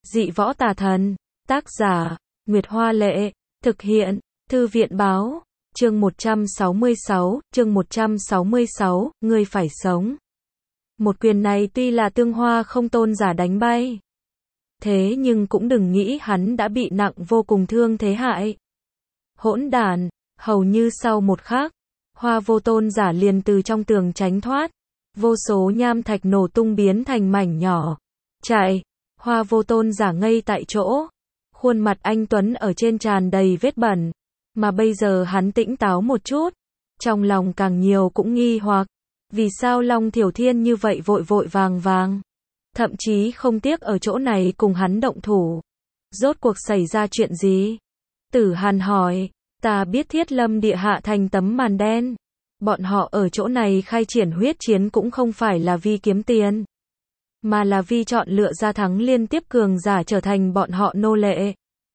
Dị võ tà thần. Tác giả, Nguyệt Hoa Lệ. Thực hiện, Thư viện Báo. Chương 166, ngươi phải sống. Một quyền này tuy là Tương Hoa không tôn giả đánh bay. Thế nhưng cũng đừng nghĩ hắn đã bị nặng vô cùng thương thế hại. Hỗn đản, hầu như sau một khắc, Hoa vô tôn giả liền từ trong tường tránh thoát. Vô số nham thạch nổ tung biến thành mảnh nhỏ. Chạy, Hoa vô tôn giả ngây tại chỗ. Khuôn mặt anh Tuấn ở trên tràn đầy vết bẩn. Mà bây giờ hắn tỉnh táo một chút. Trong lòng càng nhiều cũng nghi hoặc. Vì sao Long Thiểu Thiên như vậy vội vội vàng vàng. Thậm chí không tiếc ở chỗ này cùng hắn động thủ. Rốt cuộc xảy ra chuyện gì? Tử Hàn hỏi. Ta biết Thiết Lâm địa hạ thành tấm màn đen. Bọn họ ở chỗ này khai triển huyết chiến cũng không phải là vì kiếm tiền. Mà là vì chọn lựa ra thắng liên tiếp cường giả trở thành bọn họ nô lệ.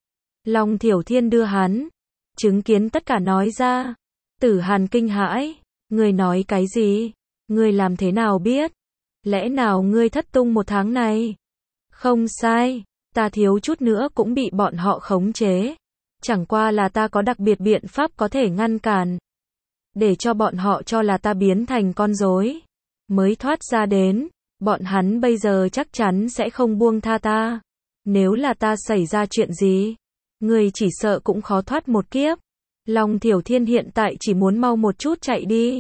Long Thiểu Thiên đưa hắn. Chứng kiến tất cả nói ra. Tử Hàn kinh hãi. Ngươi nói cái gì? Ngươi làm thế nào biết? Lẽ nào ngươi thất tung một tháng này? Không sai. Ta thiếu chút nữa cũng bị bọn họ khống chế. Chẳng qua là ta có đặc biệt biện pháp có thể ngăn cản. Để cho bọn họ cho là ta biến thành con rối. Mới thoát ra đến. Bọn hắn bây giờ chắc chắn sẽ không buông tha ta. Nếu là ta xảy ra chuyện gì, ngươi chỉ sợ cũng khó thoát một kiếp. Long Thiểu Thiên hiện tại chỉ muốn mau một chút chạy đi.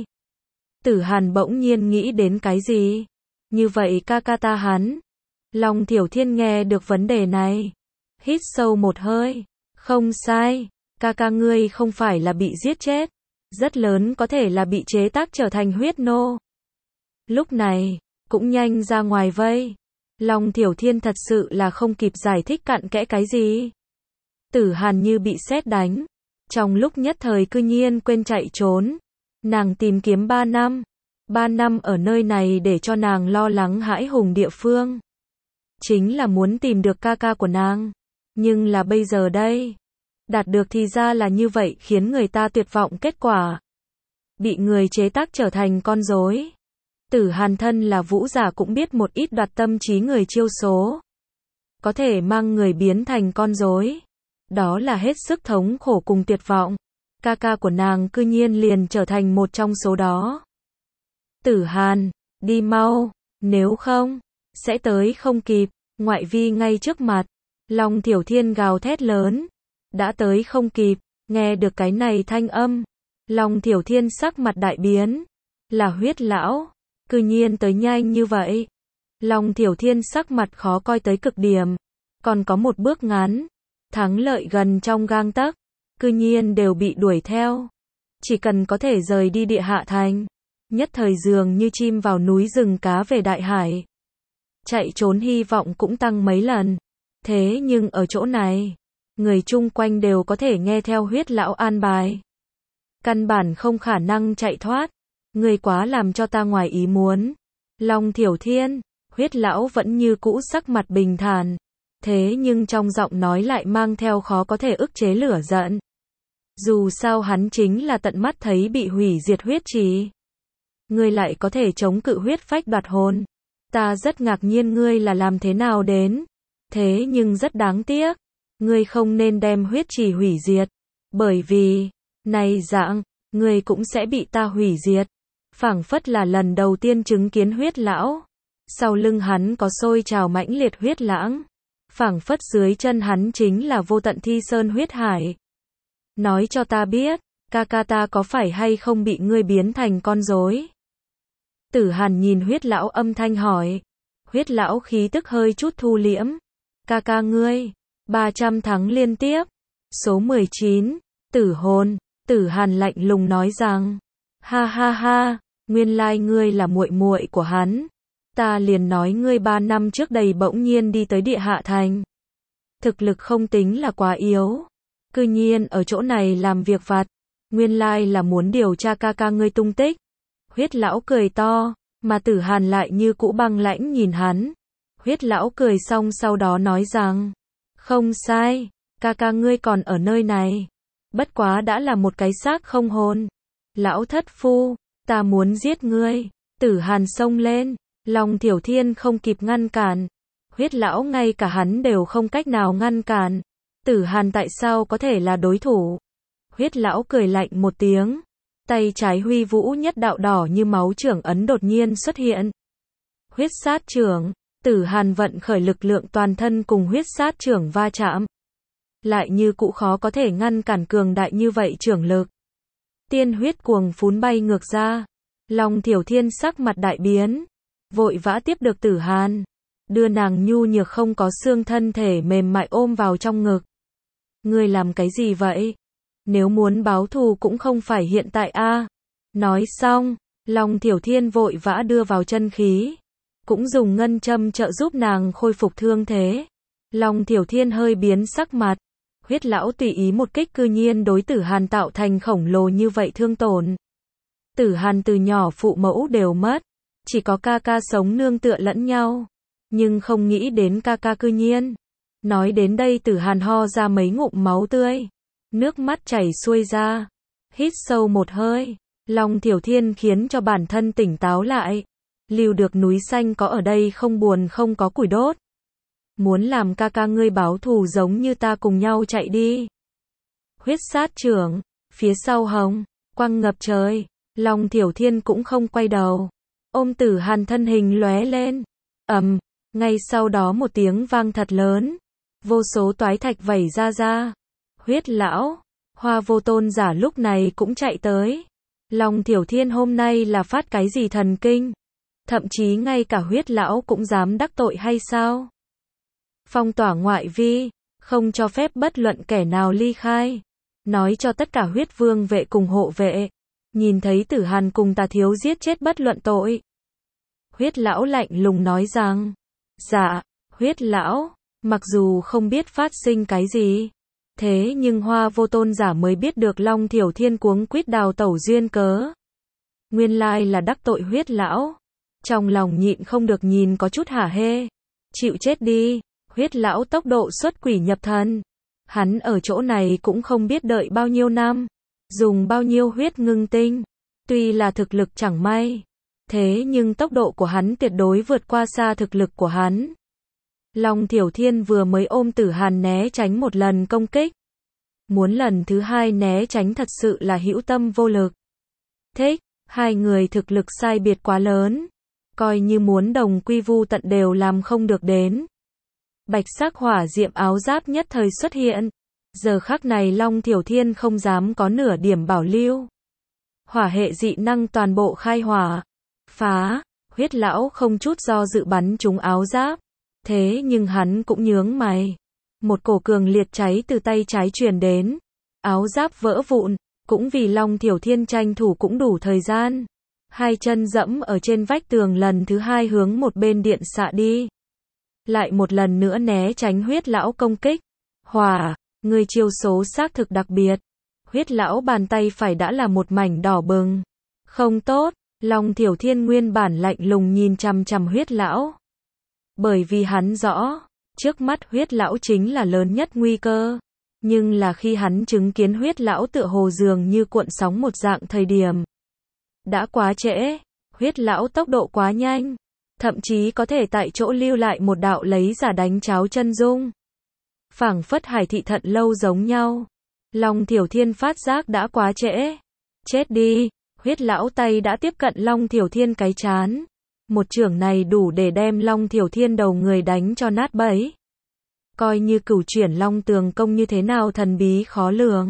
Tử Hàn bỗng nhiên nghĩ đến cái gì? Như vậy ca ca ta hắn. Long Thiểu Thiên nghe được vấn đề này. Hít sâu một hơi. Không sai. Ca ca ngươi không phải là bị giết chết. Rất lớn có thể là bị chế tác trở thành huyết nô. Lúc này, cũng nhanh ra ngoài vây. Long Thiểu Thiên thật sự là không kịp giải thích cặn kẽ cái gì. Tử Hàn như bị sét đánh. Trong lúc nhất thời cư nhiên quên chạy trốn. Nàng tìm kiếm 3 năm. 3 năm ở nơi này để cho nàng lo lắng hãi hùng địa phương. Chính là muốn tìm được ca ca của nàng. Nhưng là bây giờ đây. Đạt được thì ra là như vậy khiến người ta tuyệt vọng kết quả. Bị người chế tác trở thành con rối. Tử Hàn thân là vũ giả cũng biết một ít đoạt tâm trí người chiêu số. Có thể mang người biến thành con rối. Đó là hết sức thống khổ cùng tuyệt vọng. Ca ca của nàng cư nhiên liền trở thành một trong số đó. Tử Hàn, đi mau, nếu không, sẽ tới không kịp. Ngoại vi ngay trước mặt. Long Thiểu Thiên gào thét lớn. Đã tới không kịp, nghe được cái này thanh âm. Long Thiểu Thiên sắc mặt đại biến. Là huyết lão. Cư nhiên tới nhanh như vậy. Long Thiểu Thiên sắc mặt khó coi tới cực điểm. Còn có một bước ngắn. Thắng lợi gần trong gang tấc. Cư nhiên đều bị đuổi theo. Chỉ cần có thể rời đi địa hạ thành. Nhất thời dường như chim vào núi rừng cá về đại hải. Chạy trốn hy vọng cũng tăng mấy lần. Thế nhưng ở chỗ này, người chung quanh đều có thể nghe theo huyết lão an bài. Căn bản không khả năng chạy thoát. Người quá làm cho ta ngoài ý muốn. Long Thiểu Thiên, huyết lão vẫn như cũ sắc mặt bình thản. Thế nhưng trong giọng nói lại mang theo khó có thể ức chế lửa giận. Dù sao hắn chính là tận mắt thấy bị hủy diệt huyết trì. Ngươi lại có thể chống cự huyết phách đoạt hồn. Ta rất ngạc nhiên ngươi là làm thế nào đến. Thế nhưng rất đáng tiếc. Ngươi không nên đem huyết trì hủy diệt. Bởi vì, này dạng, ngươi cũng sẽ bị ta hủy diệt. Phảng phất là lần đầu tiên chứng kiến huyết lão. Sau lưng hắn có sôi trào mãnh liệt huyết lãng. Phảng phất dưới chân hắn chính là vô tận thi sơn huyết hải. Nói cho ta biết, ca ca ta có phải hay không bị ngươi biến thành con rối? Tử Hàn nhìn huyết lão âm thanh hỏi. Huyết lão khí tức hơi chút thu liễm. Ca ca ngươi, 300 thắng liên tiếp. Số 19, tử hồn. Tử Hàn lạnh lùng nói rằng. Ha ha ha, nguyên lai ngươi là muội muội của hắn. Ta liền nói ngươi 3 năm trước đây bỗng nhiên đi tới địa hạ thành. Thực lực không tính là quá yếu. Cư nhiên ở chỗ này làm việc vặt. Nguyên lai là muốn điều tra ca ca ngươi tung tích. Huyết lão cười to, mà Tử Hàn lại như cũ băng lãnh nhìn hắn. Huyết lão cười xong sau đó nói rằng. Không sai, ca ca ngươi còn ở nơi này. Bất quá đã là một cái xác không hồn. Lão thất phu, ta muốn giết ngươi. Tử Hàn xông lên. Long Thiểu Thiên không kịp ngăn cản. Huyết lão ngay cả hắn đều không cách nào ngăn cản. Tử Hàn tại sao có thể là đối thủ? Huyết lão cười lạnh một tiếng. Tay trái huy vũ nhất đạo đỏ như máu chưởng ấn đột nhiên xuất hiện. Huyết sát chưởng. Tử Hàn vận khởi lực lượng toàn thân cùng huyết sát chưởng va chạm. Lại như cũ khó có thể ngăn cản cường đại như vậy chưởng lực. Tiên huyết cuồng phún bay ngược ra. Long Thiểu Thiên sắc mặt đại biến. Vội vã tiếp được Tử Hàn. Đưa nàng nhu nhược không có xương thân thể mềm mại ôm vào trong ngực. Ngươi làm cái gì vậy? Nếu muốn báo thù cũng không phải hiện tại a. Nói xong, Long Thiểu Thiên vội vã đưa vào chân khí. Cũng dùng ngân châm trợ giúp nàng khôi phục thương thế. Long Thiểu Thiên hơi biến sắc mặt. Huyết lão tùy ý một kích cư nhiên đối Tử Hàn tạo thành khổng lồ như vậy thương tổn. Tử Hàn từ nhỏ phụ mẫu đều mất. Chỉ có ca ca sống nương tựa lẫn nhau. Nhưng không nghĩ đến ca ca cư nhiên. Nói đến đây Tử Hàn ho ra mấy ngụm máu tươi. Nước mắt chảy xuôi ra. Hít sâu một hơi. Long Thiểu Thiên khiến cho bản thân tỉnh táo lại. Lưu được núi xanh có ở đây không buồn không có củi đốt. Muốn làm ca ca ngươi báo thù giống như ta cùng nhau chạy đi. Huyết sát chưởng. Phía sau hồng. Quang ngập trời. Long Thiểu Thiên cũng không quay đầu. Ôm Tử Hàn thân hình lóe lên. Ngay sau đó một tiếng vang thật lớn. Vô số toái thạch vẩy ra. Huyết lão. Hoa Vô Tôn giả lúc này cũng chạy tới. Long Thiểu Thiên hôm nay là phát cái gì thần kinh? Thậm chí ngay cả huyết lão cũng dám đắc tội hay sao? Phong tỏa ngoại vi. Không cho phép bất luận kẻ nào ly khai. Nói cho tất cả huyết vương vệ cùng hộ vệ. Nhìn thấy Tử Hàn cùng Tà Thiếu giết chết bất luận tội. Huyết lão lạnh lùng nói rằng. Dạ, huyết lão. Mặc dù không biết phát sinh cái gì. Thế nhưng Hoa Vô Tôn giả mới biết được Long Thiểu Thiên cuống quýt đào tẩu duyên cớ. Nguyên lai là đắc tội huyết lão. Trong lòng nhịn không được nhìn có chút hả hê. Chịu chết đi. Huyết lão tốc độ xuất quỷ nhập thần. Hắn ở chỗ này cũng không biết đợi bao nhiêu năm. Dùng bao nhiêu huyết ngưng tinh. Tuy là thực lực chẳng may. Thế nhưng tốc độ của hắn tuyệt đối vượt qua xa thực lực của hắn. Long Thiểu Thiên vừa mới ôm Tử Hàn né tránh một lần công kích. Muốn lần thứ hai né tránh thật sự là hữu tâm vô lực. Thích, hai người thực lực sai biệt quá lớn. Coi như muốn đồng quy vu tận đều làm không được đến. Bạch sắc hỏa diệm áo giáp nhất thời xuất hiện. Giờ khắc này Long Thiểu Thiên không dám có nửa điểm bảo lưu. Hỏa hệ dị năng toàn bộ khai hỏa. Phá, huyết lão không chút do dự bắn trúng áo giáp. Thế nhưng hắn cũng nhướng mày. Một cổ cường liệt cháy từ tay trái truyền đến. Áo giáp vỡ vụn. Cũng vì Long Thiểu Thiên tranh thủ cũng đủ thời gian. Hai chân dẫm ở trên vách tường lần thứ hai hướng một bên điện xạ đi. Lại một lần nữa né tránh huyết lão công kích. Hỏa, người chiêu số xác thực đặc biệt. Huyết lão bàn tay phải đã là một mảnh đỏ bừng. Không tốt, Long Thiểu Thiên nguyên bản lạnh lùng nhìn chằm chằm huyết lão. Bởi vì hắn rõ, trước mắt huyết lão chính là lớn nhất nguy cơ. Nhưng là khi hắn chứng kiến huyết lão tựa hồ dường như cuộn sóng một dạng thời điểm. Đã quá trễ, huyết lão tốc độ quá nhanh. Thậm chí có thể tại chỗ lưu lại một đạo lấy giả đánh cháo chân dung. Phảng phất Hải Thị Thận Lâu giống nhau. Long Thiểu Thiên phát giác đã quá trễ. Chết đi, huyết lão tay đã tiếp cận Long Thiểu Thiên cái trán. Một chưởng này đủ để đem Long Thiểu Thiên đầu người đánh cho nát bấy. Coi như cửu chuyển Long Tường công như thế nào thần bí khó lường.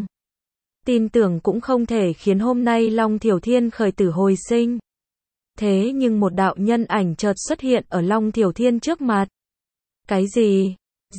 Tin tưởng cũng không thể khiến hôm nay Long Thiểu Thiên khởi tử hồi sinh. Thế nhưng một đạo nhân ảnh chợt xuất hiện ở Long Thiểu Thiên trước mặt. Cái gì?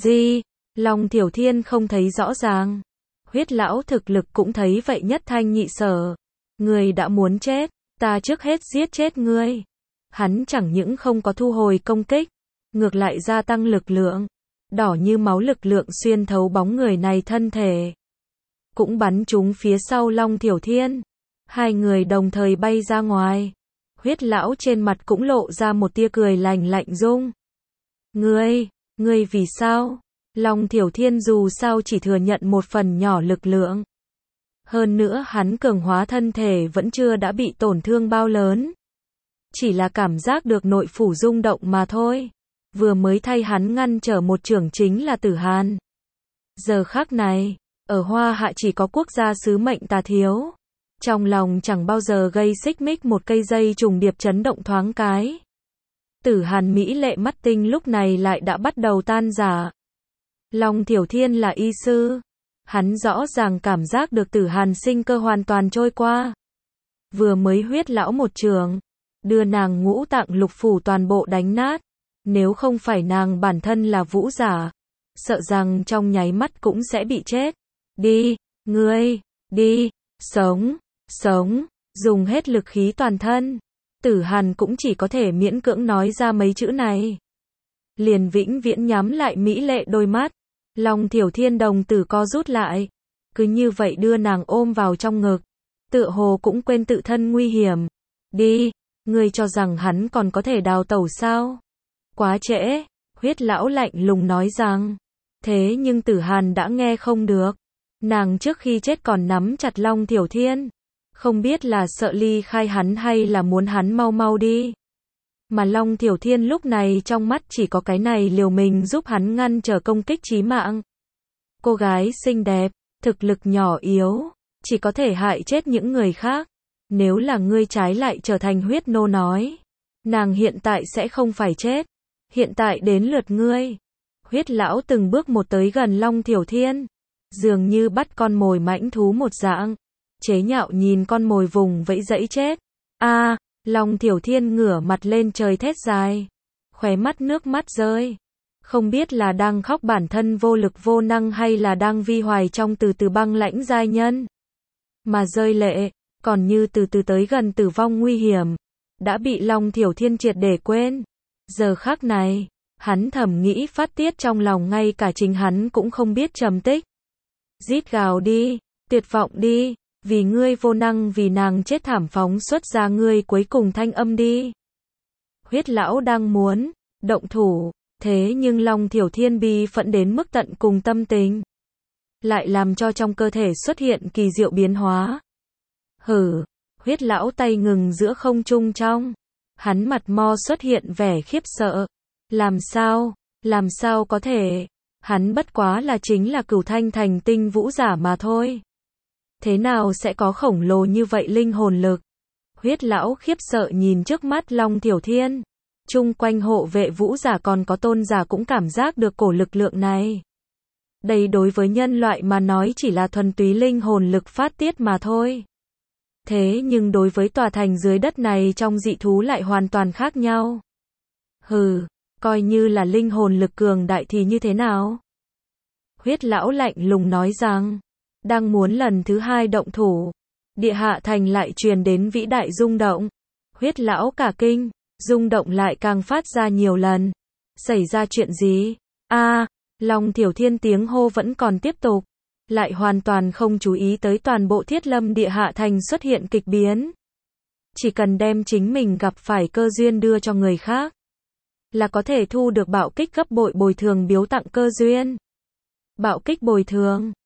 Long Thiểu Thiên không thấy rõ ràng. Huyết lão thực lực cũng thấy vậy nhất thanh nhị sở. Ngươi đã muốn chết, ta trước hết giết chết ngươi. Hắn chẳng những không có thu hồi công kích, ngược lại gia tăng lực lượng. Đỏ như máu lực lượng xuyên thấu bóng người này thân thể. Cũng bắn trúng phía sau Long Thiểu Thiên. Hai người đồng thời bay ra ngoài. Huyết lão trên mặt cũng lộ ra một tia cười lạnh dung. Ngươi vì sao? Long Thiểu Thiên dù sao chỉ thừa nhận một phần nhỏ lực lượng. Hơn nữa hắn cường hóa thân thể vẫn chưa đã bị tổn thương bao lớn. Chỉ là cảm giác được nội phủ rung động mà thôi. vừa mới thay hắn ngăn trở một chưởng chính là Tử Hàn. Giờ khắc này, ở Hoa Hạ chỉ có quốc gia sứ mệnh Tà Thiếu. Trong lòng chẳng bao giờ gây xích mích một cây dây trùng điệp chấn động thoáng cái. Tử Hàn mỹ lệ mắt tinh lúc này lại đã bắt đầu tan rã. Long Thiểu Thiên là y sư. Hắn rõ ràng cảm giác được Tử Hàn sinh cơ hoàn toàn trôi qua. Vừa mới huyết lão một trường, đưa nàng ngũ tạng lục phủ toàn bộ đánh nát. Nếu không phải nàng bản thân là vũ giả, sợ rằng trong nháy mắt cũng sẽ bị chết. Đi, ngươi, đi, sống, sống, dùng hết lực khí toàn thân. Tử Hàn cũng chỉ có thể miễn cưỡng nói ra mấy chữ này. Liền vĩnh viễn nhắm lại mỹ lệ đôi mắt. Long Thiểu Thiên đồng tử co rút lại. Cứ như vậy đưa nàng ôm vào trong ngực. Tựa hồ cũng quên tự thân nguy hiểm. Đi, ngươi cho rằng hắn còn có thể đào tẩu sao? Quá trễ, huyết lão lạnh lùng nói rằng. Thế nhưng Tử Hàn đã nghe không được. Nàng trước khi chết còn nắm chặt Long Thiểu Thiên. Không biết là sợ ly khai hắn hay là muốn hắn mau mau đi. Mà Long Thiểu Thiên lúc này trong mắt chỉ có cái này liều mình giúp hắn ngăn trở công kích chí mạng. Cô gái xinh đẹp, thực lực nhỏ yếu, chỉ có thể hại chết những người khác. Nếu là ngươi trái lại trở thành huyết nô nói. Nàng hiện tại sẽ không phải chết. Hiện tại đến lượt ngươi. Huyết lão từng bước một tới gần Long Thiểu Thiên. Dường như bắt con mồi mãnh thú một dạng. Chế nhạo nhìn con mồi vùng vẫy dẫy chết. Long Thiểu Thiên ngửa mặt lên trời thét dài. Khóe mắt nước mắt rơi. Không biết là đang khóc bản thân vô lực vô năng hay là đang vi hoài trong từ từ băng lãnh giai nhân. Mà rơi lệ, còn như từ từ tới gần tử vong nguy hiểm. Đã bị Long Thiểu Thiên triệt để quên. Giờ khắc này, hắn thầm nghĩ phát tiết trong lòng ngay cả chính hắn cũng không biết trầm tích. Rít gào đi, tuyệt vọng đi. Vì ngươi vô năng vì nàng chết thảm phóng xuất ra ngươi cuối cùng thanh âm đi. Huyết lão đang muốn động thủ, thế nhưng Long Thiểu Thiên bi phẫn đến mức tận cùng tâm tình. Lại làm cho trong cơ thể xuất hiện kỳ diệu biến hóa. Huyết lão tay ngừng giữa không trung trong. Hắn mặt mo xuất hiện vẻ khiếp sợ. Làm sao có thể. Hắn bất quá là chính là Cửu Thanh thành tinh vũ giả mà thôi. Thế nào sẽ có khổng lồ như vậy linh hồn lực? Huyết lão khiếp sợ nhìn trước mắt Long Thiểu Thiên. Chung quanh hộ vệ vũ giả còn có tôn giả cũng cảm giác được cổ lực lượng này. Đây đối với nhân loại mà nói chỉ là thuần túy linh hồn lực phát tiết mà thôi. Thế nhưng đối với tòa thành dưới đất này trong dị thú lại hoàn toàn khác nhau. Coi như là linh hồn lực cường đại thì như thế nào? Huyết lão lạnh lùng nói rằng. Đang muốn lần thứ hai động thủ. Địa hạ thành lại truyền đến vĩ đại rung động. Huyết lão cả kinh. Rung động lại càng phát ra nhiều lần. Xảy ra chuyện gì? Long Thiểu Thiên tiếng hô vẫn còn tiếp tục. Lại hoàn toàn không chú ý tới toàn bộ Thiết Lâm địa hạ thành xuất hiện kịch biến. Chỉ cần đem chính mình gặp phải cơ duyên đưa cho người khác. Là có thể thu được bạo kích gấp bội bồi thường biếu tặng cơ duyên. Bạo kích bồi thường.